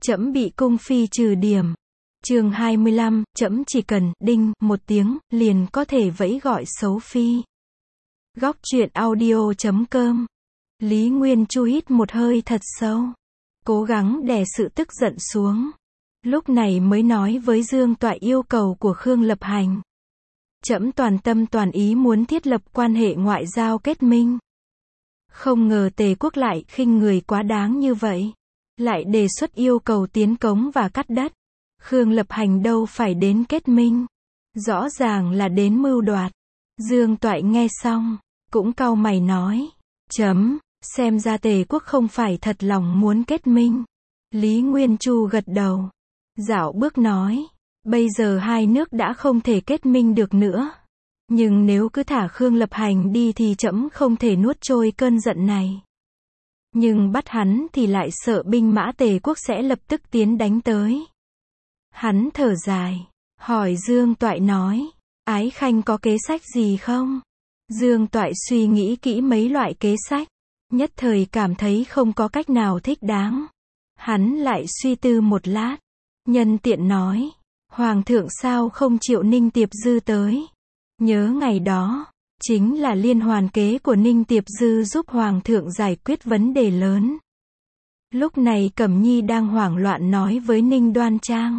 trẫm bị cung phi trừ điểm. Chương 25, trẫm chỉ cần đinh một tiếng liền có thể vẫy gọi xấu phi. Góc truyện audio.com. Lý Nguyên Chu hít một hơi thật sâu, cố gắng đè sự tức giận xuống. Lúc này mới nói với Dương Toại yêu cầu của Khương Lập Hành. Trẫm toàn tâm toàn ý muốn thiết lập quan hệ ngoại giao kết minh. Không ngờ Tề quốc lại khinh người quá đáng như vậy. Lại đề xuất yêu cầu tiến cống và cắt đất. Khương Lập Hành đâu phải đến kết minh. Rõ ràng là đến mưu đoạt. Dương Toại nghe xong, cũng cau mày nói. Xem ra Tề quốc không phải thật lòng muốn kết minh. Lý Nguyên Chu gật đầu. Dạo bước nói. Bây giờ hai nước đã không thể kết minh được nữa. Nhưng nếu cứ thả Khương Lập Hành đi thì trẫm không thể nuốt trôi cơn giận này. Nhưng bắt hắn thì lại sợ binh mã Tề quốc sẽ lập tức tiến đánh tới. Hắn thở dài, hỏi Dương Toại nói, Ái Khanh có kế sách gì không? Dương Toại suy nghĩ kỹ mấy loại kế sách, nhất thời cảm thấy không có cách nào thích đáng. Hắn lại suy tư một lát, nhân tiện nói, Hoàng thượng sao không chịu Ninh Tiệp Dư tới? Nhớ ngày đó, chính là liên hoàn kế của Ninh Tiệp Dư giúp Hoàng thượng giải quyết vấn đề lớn. Lúc này Cẩm Nhi đang hoảng loạn nói với Ninh Đoan Trang.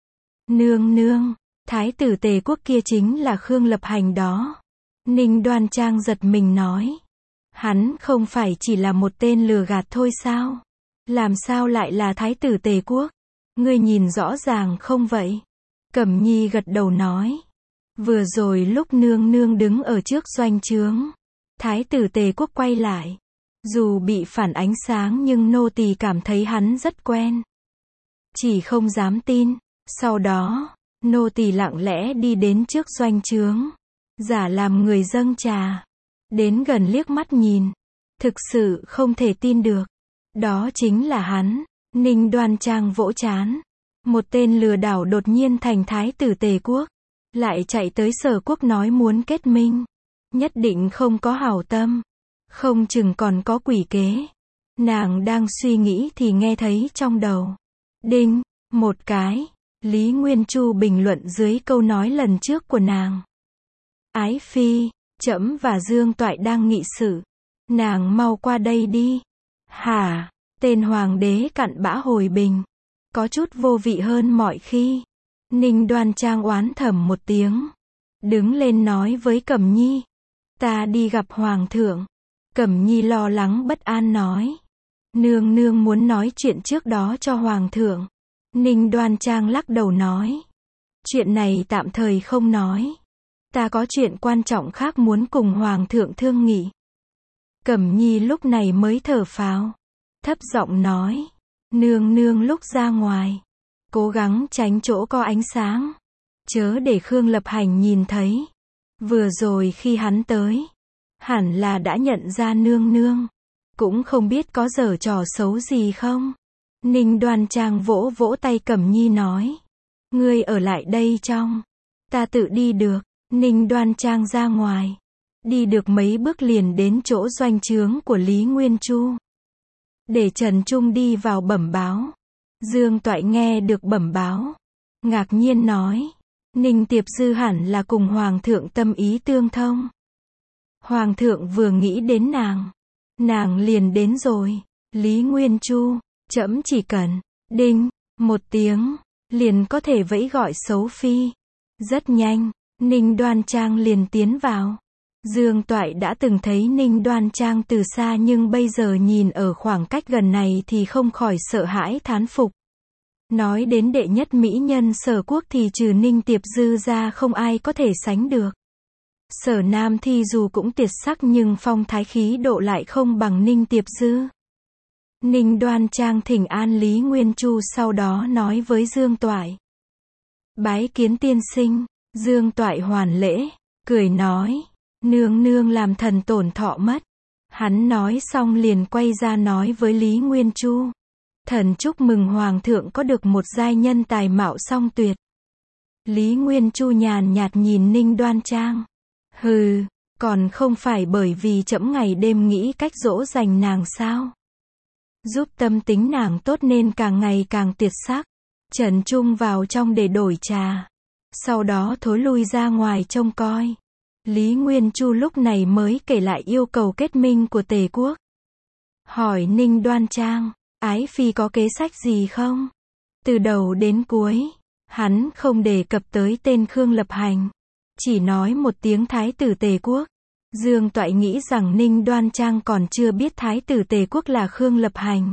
Nương nương, thái tử Tề quốc kia chính là Khương Lập Hành đó. Ninh Đoan Trang giật mình nói. Hắn không phải chỉ là một tên lừa gạt thôi sao? Làm sao lại là thái tử Tề quốc? Ngươi nhìn rõ ràng không vậy? Cẩm Nhi gật đầu nói. Vừa rồi lúc nương nương đứng ở trước doanh trướng, thái tử Tề quốc quay lại. Dù bị phản ánh sáng nhưng nô tỳ cảm thấy hắn rất quen. Chỉ không dám tin. Sau đó, nô tỳ lặng lẽ đi đến trước doanh trướng, giả làm người dâng trà. Đến gần liếc mắt nhìn. Thực sự không thể tin được. Đó chính là hắn. Ninh Đoan Trang vỗ trán. Một tên lừa đảo đột nhiên thành thái tử Tề quốc. Lại chạy tới Sở quốc nói muốn kết minh. Nhất định không có hảo tâm. Không chừng còn có quỷ kế. Nàng đang suy nghĩ thì nghe thấy trong đầu. Đinh, một cái. Lý Nguyên Chu bình luận dưới câu nói lần trước của nàng. Ái phi, trẫm và Dương Toại đang nghị sự. Nàng mau qua đây đi. Hả, tên hoàng đế cặn bã hồi bình. Có chút vô vị hơn mọi khi. Ninh Đoan Trang oán thầm một tiếng. Đứng lên nói với Cẩm Nhi. Ta đi gặp Hoàng thượng. Cẩm Nhi lo lắng bất an nói. Nương nương muốn nói chuyện trước đó cho Hoàng thượng. Ninh Đoan Trang lắc đầu nói. Chuyện này tạm thời không nói. Ta có chuyện quan trọng khác muốn cùng Hoàng thượng thương nghị. Cẩm Nhi lúc này mới thở phào. Thấp giọng nói. Nương nương lúc ra ngoài. Cố gắng tránh chỗ có ánh sáng. Chớ để Khương Lập Hành nhìn thấy. Vừa rồi khi hắn tới. Hẳn là đã nhận ra nương nương. Cũng không biết có giở trò xấu gì không. Ninh Đoan Trang vỗ vỗ tay Cẩm Nhi nói. Ngươi ở lại đây trong. Ta tự đi được. Ninh Đoan Trang ra ngoài. Đi được mấy bước liền đến chỗ doanh trướng của Lý Nguyên Chu. Để Trần Trung đi vào bẩm báo. Dương Toại nghe được bẩm báo. Ngạc nhiên nói. Ninh Tiệp Dư hẳn là cùng Hoàng thượng tâm ý tương thông. Hoàng thượng vừa nghĩ đến nàng. Nàng liền đến rồi. Lý Nguyên Chu. Trẫm chỉ cần, đinh, một tiếng, liền có thể vẫy gọi xấu phi. Rất nhanh, Ninh Đoan Trang liền tiến vào. Dương Toại đã từng thấy Ninh Đoan Trang từ xa nhưng bây giờ nhìn ở khoảng cách gần này thì không khỏi sợ hãi thán phục. Nói đến đệ nhất mỹ nhân Sở quốc thì trừ Ninh Tiệp Dư ra không ai có thể sánh được. Sở Nam Thi dù cũng tuyệt sắc nhưng phong thái khí độ lại không bằng Ninh Tiệp Dư. Ninh Đoan Trang thỉnh an Lý Nguyên Chu sau đó nói với Dương Toại. Bái kiến tiên sinh. Dương Toại hoàn lễ, cười nói. Nương nương làm thần tổn thọ mất. Hắn nói xong liền quay ra nói với Lý Nguyên Chu. Thần chúc mừng Hoàng thượng có được một giai nhân tài mạo song tuyệt. Lý Nguyên Chu nhàn nhạt nhìn Ninh Đoan Trang. Hừ, còn không phải bởi vì trẫm ngày đêm nghĩ cách dỗ dành nàng sao? giúp tâm tính nàng tốt nên càng ngày càng tiệt sắc. Trần Trung vào trong để đổi trà, sau đó thối lui ra ngoài trông coi. Lý Nguyên Chu lúc này mới kể lại yêu cầu kết minh của Tề quốc. Hỏi Ninh Đoan Trang, ái phi có kế sách gì không? Từ đầu đến cuối, hắn không đề cập tới tên Khương Lập Hành, chỉ nói một tiếng thái tử Tề quốc. Dương Toại nghĩ rằng Ninh Đoan Trang còn chưa biết thái tử Tề quốc là Khương Lập Hành,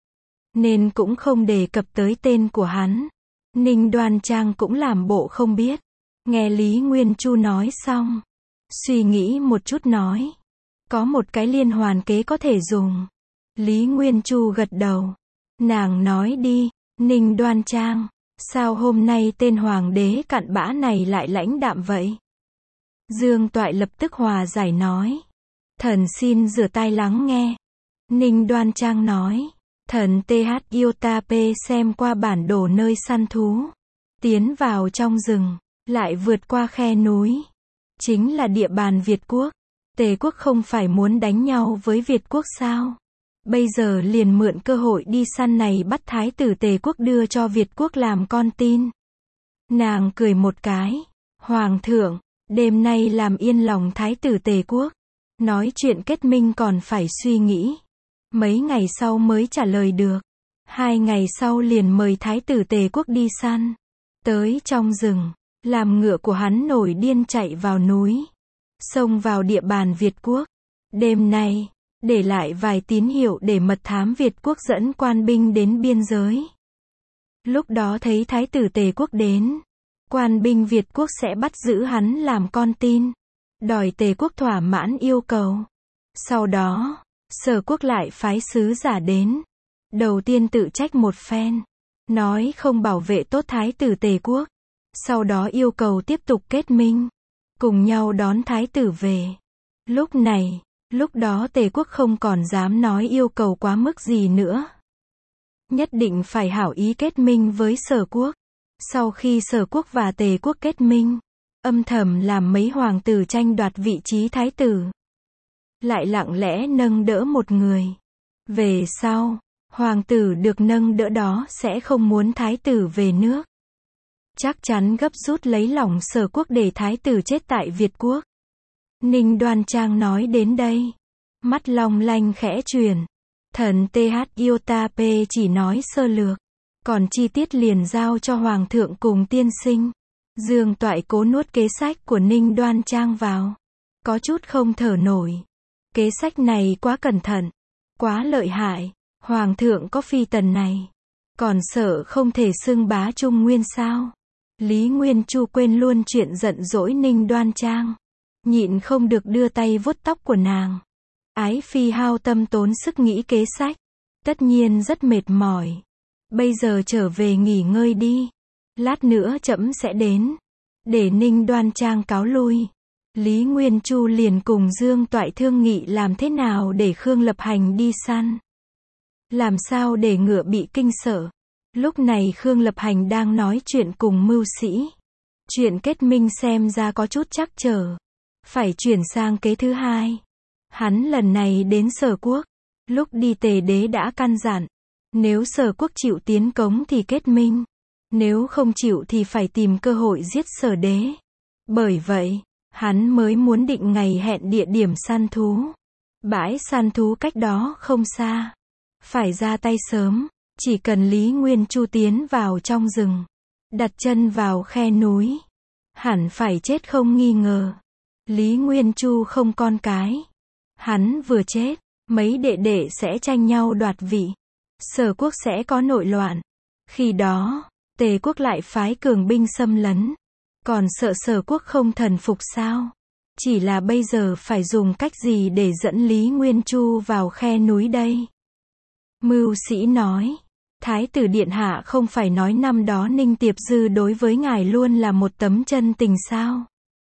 nên cũng không đề cập tới tên của hắn. Ninh Đoan Trang cũng làm bộ không biết. Nghe Lý Nguyên Chu nói xong, suy nghĩ một chút nói, có một cái liên hoàn kế có thể dùng. Lý Nguyên Chu gật đầu. Nàng nói đi, Ninh Đoan Trang, sao hôm nay tên hoàng đế cặn bã này lại lãnh đạm vậy? Dương Toại lập tức hòa giải nói, thần xin rửa tai lắng nghe. Ninh Đoan Trang nói, thần TH Iotap xem qua bản đồ nơi săn thú, tiến vào trong rừng, lại vượt qua khe núi, chính là địa bàn Việt quốc. Tề quốc không phải muốn đánh nhau với Việt quốc sao? Bây giờ liền mượn cơ hội đi săn này bắt thái tử Tề quốc đưa cho Việt quốc làm con tin. Nàng cười một cái, hoàng thượng, đêm nay làm yên lòng thái tử Tề quốc, nói chuyện kết minh còn phải suy nghĩ. Mấy ngày sau mới trả lời được. 2 ngày sau liền mời thái tử Tề quốc đi săn. Tới trong rừng, làm ngựa của hắn nổi điên chạy vào núi, xông vào địa bàn Việt quốc. Đêm nay, để lại vài tín hiệu để mật thám Việt quốc dẫn quan binh đến biên giới. Lúc đó thấy thái tử Tề quốc đến, quan binh Việt quốc sẽ bắt giữ hắn làm con tin, đòi Tề quốc thỏa mãn yêu cầu. Sau đó, Sở quốc lại phái sứ giả đến. Đầu tiên tự trách một phen, nói không bảo vệ tốt thái tử Tề quốc. Sau đó yêu cầu tiếp tục kết minh, cùng nhau đón thái tử về. Lúc đó Tề quốc không còn dám nói yêu cầu quá mức gì nữa. Nhất định phải hảo ý kết minh với Sở quốc. Sau khi Sở quốc và Tề quốc kết minh, âm thầm làm mấy hoàng tử tranh đoạt vị trí thái tử. Lại lặng lẽ nâng đỡ một người. Về sau, hoàng tử được nâng đỡ đó sẽ không muốn thái tử về nước. Chắc chắn gấp rút lấy lòng Sở quốc để thái tử chết tại Việt quốc. Ninh Đoan Trang nói đến đây, mắt long lanh khẽ chuyển. Thần TH Iotap chỉ nói sơ lược, còn chi tiết liền giao cho hoàng thượng cùng tiên sinh. Dương Toại cố nuốt kế sách của Ninh Đoan Trang vào, có chút không thở nổi. Kế sách này quá cẩn thận, quá lợi hại. Hoàng thượng có phi tần này, còn sợ không thể xưng bá Trung Nguyên sao? Lý Nguyên Chu quên luôn chuyện giận dỗi Ninh Đoan Trang, nhịn không được đưa tay vuốt tóc của nàng. Ái phi hao tâm tốn sức nghĩ kế sách, tất nhiên rất mệt mỏi. Bây giờ trở về nghỉ ngơi đi, lát nữa trẫm sẽ đến. Để Ninh Đoan Trang cáo lui, Lý Nguyên Chu liền cùng Dương Toại thương nghị làm thế nào để Khương Lập Hành đi săn. Làm sao để ngựa bị kinh sợ. Lúc này Khương Lập Hành đang nói chuyện cùng mưu sĩ. Chuyện kết minh xem ra có chút trắc trở. Phải chuyển sang kế thứ hai. Hắn lần này đến Sở quốc. Lúc đi Tề đế đã căn dặn, nếu Sở quốc chịu tiến cống thì kết minh. Nếu không chịu thì phải tìm cơ hội giết Sở đế. Bởi vậy, hắn mới muốn định ngày hẹn địa điểm săn thú. Bãi săn thú cách đó không xa. Phải ra tay sớm, chỉ cần Lý Nguyên Chu tiến vào trong rừng, đặt chân vào khe núi, hẳn phải chết không nghi ngờ. Lý Nguyên Chu không con cái, hắn vừa chết, mấy đệ đệ sẽ tranh nhau đoạt vị, Sở quốc sẽ có nội loạn. Khi đó, Tề quốc lại phái cường binh xâm lấn, còn sợ Sở quốc không thần phục sao? Chỉ là bây giờ phải dùng cách gì để dẫn Lý Nguyên Chu vào khe núi đây? Mưu sĩ nói, Thái tử Điện Hạ không phải nói năm đó Ninh Tiệp Dư đối với ngài luôn là một tấm chân tình sao?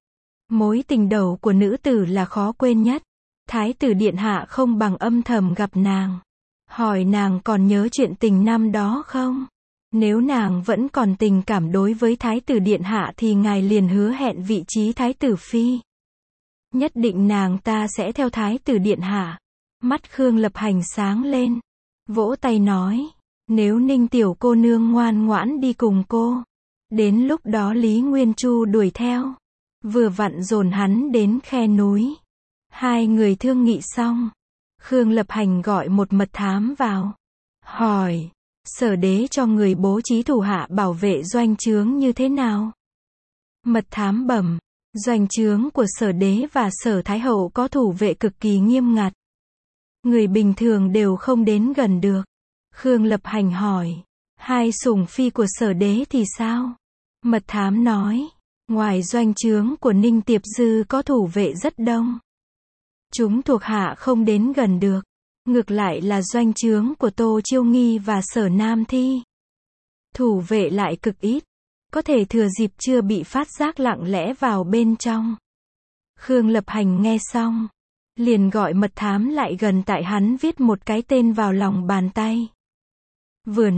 Mối tình đầu của nữ tử là khó quên nhất. Thái tử Điện Hạ không bằng âm thầm gặp nàng, hỏi nàng còn nhớ chuyện tình năm đó không? Nếu nàng vẫn còn tình cảm đối với Thái tử Điện Hạ thì ngài liền hứa hẹn vị trí Thái tử Phi. Nhất định nàng ta sẽ theo Thái tử Điện Hạ. Mắt Khương Lập Hành sáng lên. vỗ tay nói, nếu Ninh tiểu cô nương ngoan ngoãn đi cùng cô. Đến lúc đó Lý Nguyên Chu đuổi theo, vừa vặn dồn hắn đến khe núi. Hai người thương nghị xong, Khương Lập Hành gọi một mật thám vào, hỏi, Sở Đế cho người bố trí thủ hạ bảo vệ doanh trướng như thế nào? Mật thám bẩm, doanh trướng của Sở Đế và Sở Thái Hậu có thủ vệ cực kỳ nghiêm ngặt. Người bình thường đều không đến gần được. Khương Lập Hành hỏi, hai sủng phi của Sở Đế thì sao? Mật thám nói, ngoài doanh trướng của Ninh Tiệp Dư có thủ vệ rất đông. Chúng thuộc hạ không đến gần được. Ngược lại là doanh trướng của Tô Chiêu Nghi và Sở Nam Thi. Thủ vệ lại cực ít. Có thể thừa dịp chưa bị phát giác lặng lẽ vào bên trong. Khương Lập Hành nghe xong, liền gọi mật thám lại gần tại hắn viết một cái tên vào lòng bàn tay. Vừa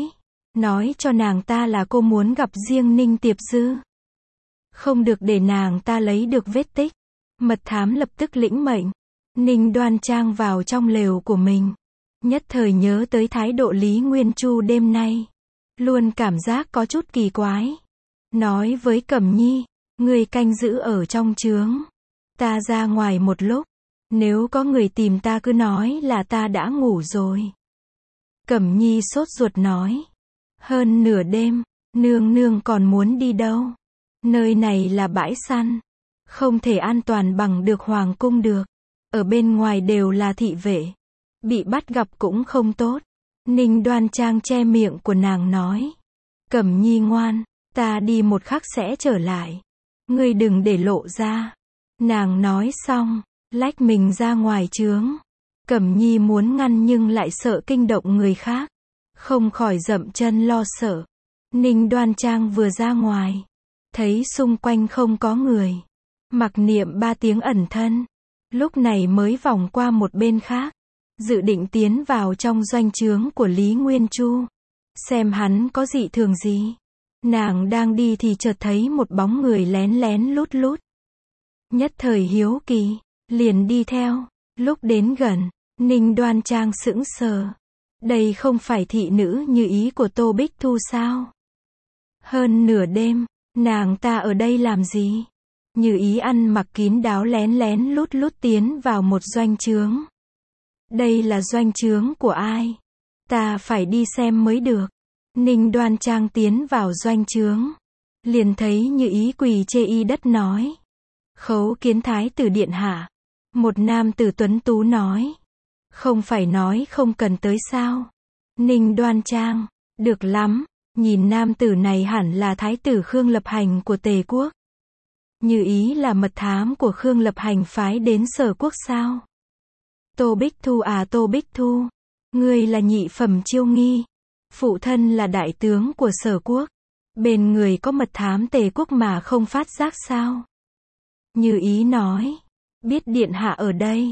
nói cho nàng ta là cô muốn gặp riêng Ninh Tiệp Dư. Không được để nàng ta lấy được vết tích. Mật thám lập tức lĩnh mệnh. Ninh Đoan Trang vào trong lều của mình. Nhất thời nhớ tới thái độ Lý Nguyên Chu đêm nay. Luôn cảm giác có chút kỳ quái. Nói với Cẩm Nhi, người canh giữ ở trong trướng. Ta ra ngoài một lúc. Nếu có người tìm ta cứ nói là ta đã ngủ rồi. Cẩm Nhi sốt ruột nói. Hơn nửa đêm, nương nương còn muốn đi đâu? Nơi này là bãi săn. Không thể an toàn bằng được hoàng cung được. Ở bên ngoài đều là thị vệ. Bị bắt gặp cũng không tốt. Ninh Đoan Trang che miệng của nàng nói. Cẩm Nhi ngoan, ta đi một khắc sẽ trở lại. Ngươi đừng để lộ ra. Nàng nói xong, lách mình ra ngoài trướng. Cẩm Nhi muốn ngăn nhưng lại sợ kinh động người khác. Không khỏi dậm chân lo sợ. Ninh Đoan Trang vừa ra ngoài. Thấy xung quanh không có người. Mặc niệm 3 tiếng ẩn thân. Lúc này mới vòng qua một bên khác. Dự định tiến vào trong doanh trướng của Lý Nguyên Chu. Xem hắn có dị thường gì. Nàng đang đi thì chợt thấy một bóng người lén lén lút lút. Nhất thời hiếu kỳ. Liền đi theo. Lúc đến gần, Ninh Đoan Trang sững sờ. Đây không phải thị nữ như ý của Tô Bích Thu sao? Hơn nửa đêm, nàng ta ở đây làm gì? Như ý ăn mặc kín đáo lén lén lút lút tiến vào một doanh trướng. Đây là doanh trướng của ai? Ta phải đi xem mới được. Ninh Đoan Trang tiến vào doanh trướng. Liền thấy Như ý quỳ chê y đất nói. Khấu kiến thái tử điện hạ. Một nam tử tuấn tú nói. Không phải nói không cần tới sao? Ninh Đoan Trang, được lắm, nhìn nam tử này hẳn là thái tử Khương Lập Hành của Tề quốc. Như ý là mật thám của Khương Lập Hành phái đến Sở quốc sao? Tô Bích Thu à, Tô Bích Thu, ngươi là nhị phẩm Chiêu Nghi, phụ thân là đại tướng của Sở quốc, bên người có mật thám Tề quốc mà không phát giác sao? Như ý nói, biết điện hạ ở đây.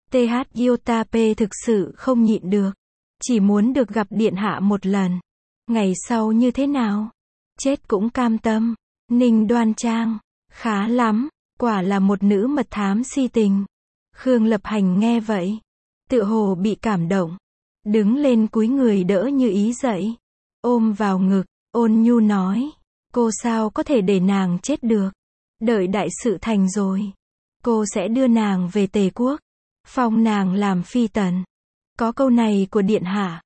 TH Yotape thực sự không nhịn được. Chỉ muốn được gặp điện hạ một lần. Ngày sau như thế nào? Chết cũng cam tâm. Ninh Đoan Trang. Khá lắm. Quả là một nữ mật thám si tình. Khương Lập Hành nghe vậy. Tựa hồ bị cảm động. Đứng lên cúi người đỡ Như ý dậy. Ôm vào ngực. Ôn nhu nói. Cô sao có thể để nàng chết được. Đợi đại sự thành rồi. Cô sẽ đưa nàng về Tề quốc. Phong nàng làm phi tần. Có câu này của điện hạ.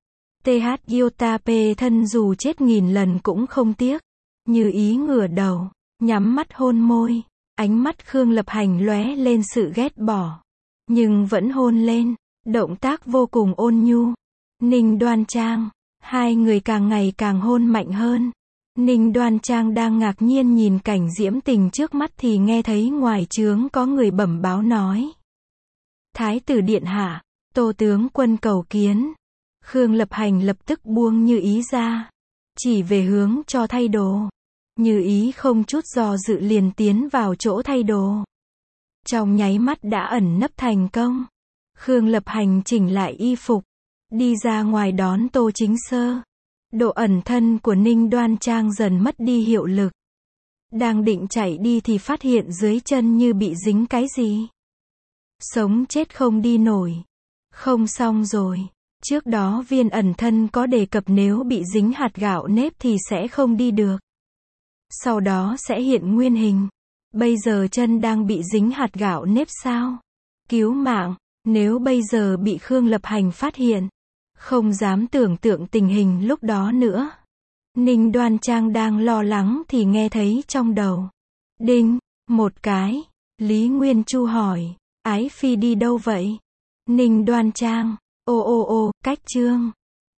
TH Yotape thân dù chết nghìn lần cũng không tiếc. Như ý ngửa đầu, nhắm mắt hôn môi. Ánh mắt Khương Lập Hành lóe lên sự ghét bỏ. Nhưng vẫn hôn lên. Động tác vô cùng ôn nhu. Ninh Đoan Trang. Hai người càng ngày càng hôn mạnh hơn. Ninh Đoan Trang đang ngạc nhiên nhìn cảnh diễm tình trước mắt thì nghe thấy ngoài trướng có người bẩm báo nói. Thái tử điện hạ, Tô tướng quân cầu kiến. Khương Lập Hành lập tức buông Như ý ra. Chỉ về hướng cho thay đồ. Như ý không chút do dự liền tiến vào chỗ thay đồ. Trong nháy mắt đã ẩn nấp thành công. Khương Lập Hành chỉnh lại y phục. Đi ra ngoài đón Tô Chính Sơ. Độ ẩn thân của Ninh Đoan Trang dần mất đi hiệu lực. Đang định chạy đi thì phát hiện dưới chân như bị dính cái gì. Sống chết không đi nổi. Không xong rồi. Trước đó Viên ẩn thân có đề cập nếu bị dính hạt gạo nếp thì sẽ không đi được. Sau đó sẽ hiện nguyên hình. Bây giờ chân đang bị dính hạt gạo nếp sao? Cứu mạng, nếu bây giờ bị Khương Lập Hành phát hiện. Không dám tưởng tượng tình hình lúc đó nữa. Ninh Đoan Trang đang lo lắng thì nghe thấy trong đầu. Đinh, một cái. Lý Nguyên Chu hỏi, Ái Phi đi đâu vậy? Ninh Đoan Trang, ô, cách Trương.